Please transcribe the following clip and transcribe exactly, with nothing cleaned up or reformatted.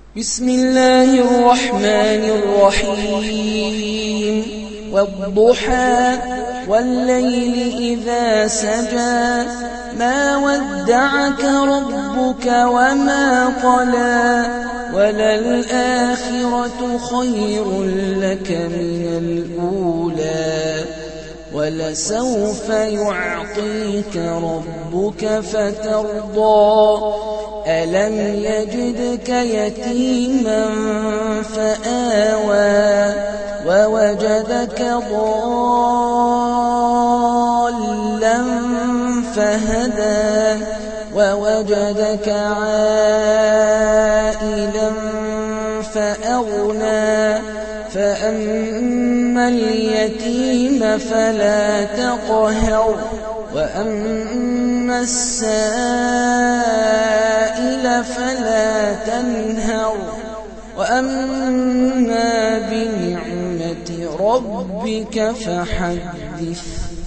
بسم الله الرحمن الرحيم والضحى والليل إذا سجى ما ودعك ربك وما قلى وللآخرة خير لك من الأولى ولسوف يعطيك ربك فترضى ألم يجدك يتيما فآوى ووجدك ضالا فهدى ووجدك عائلا فأغنى فأما اليتيم فلا تقهر وأما السائل فلا تنهر وأما بنعمة ربك فحدث.